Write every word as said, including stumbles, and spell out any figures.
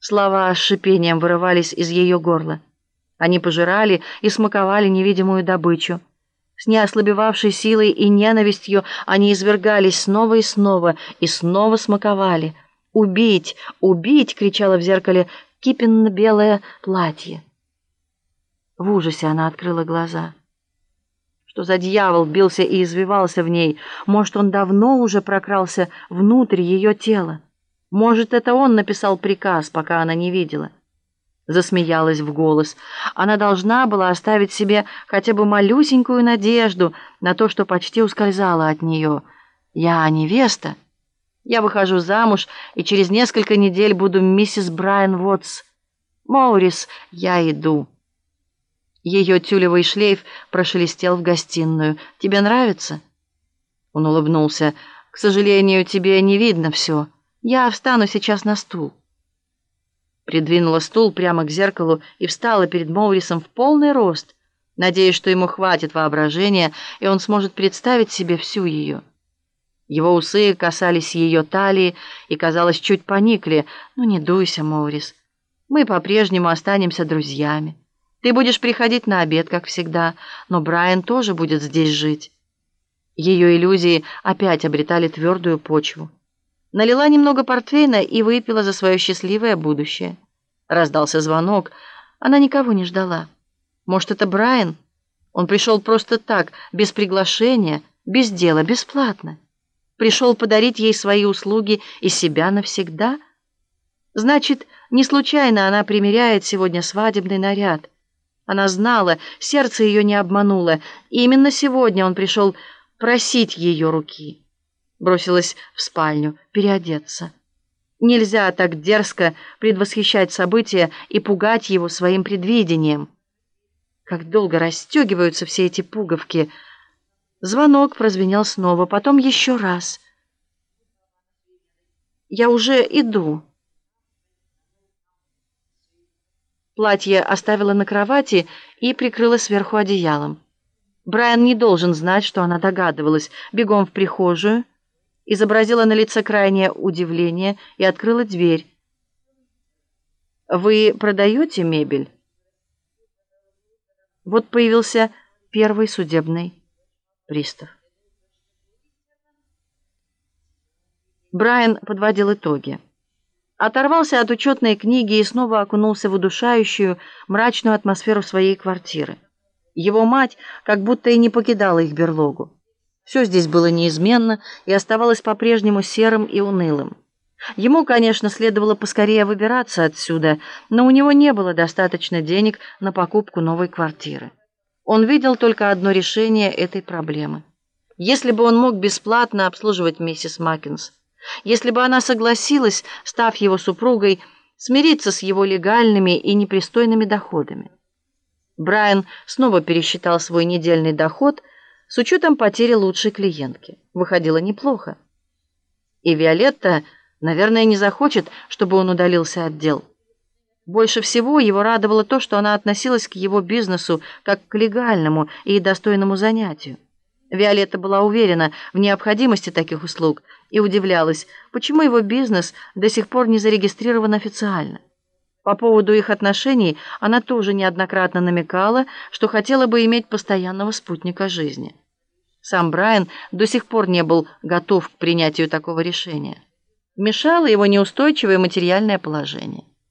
Слова с шипением вырывались из ее горла. Они пожирали и смаковали невидимую добычу. С неослабевавшей силой и ненавистью они извергались снова и снова, и снова смаковали. «Убить! Убить!» — кричало в зеркале кипенно-белое платье. В ужасе она открыла глаза. Что за дьявол бился и извивался в ней? Может, он давно уже прокрался внутрь ее тела? Может, это он написал приказ, пока она не видела? Засмеялась в голос. Она должна была оставить себе хотя бы малюсенькую надежду на то, что почти ускользала от нее. «Я невеста. Я выхожу замуж, и через несколько недель буду миссис Брайан Вотс. Моурис, я иду». Ее тюлевый шлейф прошелестел в гостиную. «Тебе нравится?» Он улыбнулся. «К сожалению, тебе не видно все. Я встану сейчас на стул». Придвинула стул прямо к зеркалу и встала перед Моурисом в полный рост, надеясь, что ему хватит воображения, и он сможет представить себе всю ее. Его усы касались ее талии и, казалось, чуть поникли. «Ну не дуйся, Моурис. Мы по-прежнему останемся друзьями. Ты будешь приходить на обед, как всегда, но Брайан тоже будет здесь жить». Ее иллюзии опять обретали твердую почву. Налила немного портвейна и выпила за свое счастливое будущее. Раздался звонок. Она никого не ждала. Может, это Брайан? Он пришел просто так, без приглашения, без дела, бесплатно. Пришел подарить ей свои услуги и себя навсегда? Значит, не случайно она примеряет сегодня свадебный наряд. Она знала, сердце ее не обмануло. И именно сегодня он пришел просить ее руки. Бросилась в спальню переодеться. Нельзя так дерзко предвосхищать события и пугать его своим предвидением. Как долго расстегиваются все эти пуговки. Звонок прозвенел снова, потом еще раз. «Я уже иду». Платье оставила на кровати и прикрыла сверху одеялом. Брайан не должен знать, что она догадывалась. Бегом в прихожую, изобразила на лице крайнее удивление и открыла дверь. «Вы продаете мебель?» Вот появился первый судебный пристав. Брайан подводил итоги. Оторвался от учетной книги и снова окунулся в удушающую, мрачную атмосферу своей квартиры. Его мать как будто и не покидала их берлогу. Все здесь было неизменно и оставалось по-прежнему серым и унылым. Ему, конечно, следовало поскорее выбираться отсюда, но у него не было достаточно денег на покупку новой квартиры. Он видел только одно решение этой проблемы. Если бы он мог бесплатно обслуживать миссис Маккинс, если бы она согласилась, став его супругой, смириться с его легальными и непристойными доходами. Брайан снова пересчитал свой недельный доход с учетом потери лучшей клиентки. Выходило неплохо. И Виолетта, наверное, не захочет, чтобы он удалился от дел. Больше всего его радовало то, что она относилась к его бизнесу как к легальному и достойному занятию. Виолетта была уверена в необходимости таких услуг и удивлялась, почему его бизнес до сих пор не зарегистрирован официально. По поводу их отношений она тоже неоднократно намекала, что хотела бы иметь постоянного спутника жизни. Сам Брайан до сих пор не был готов к принятию такого решения. Мешало его неустойчивое материальное положение.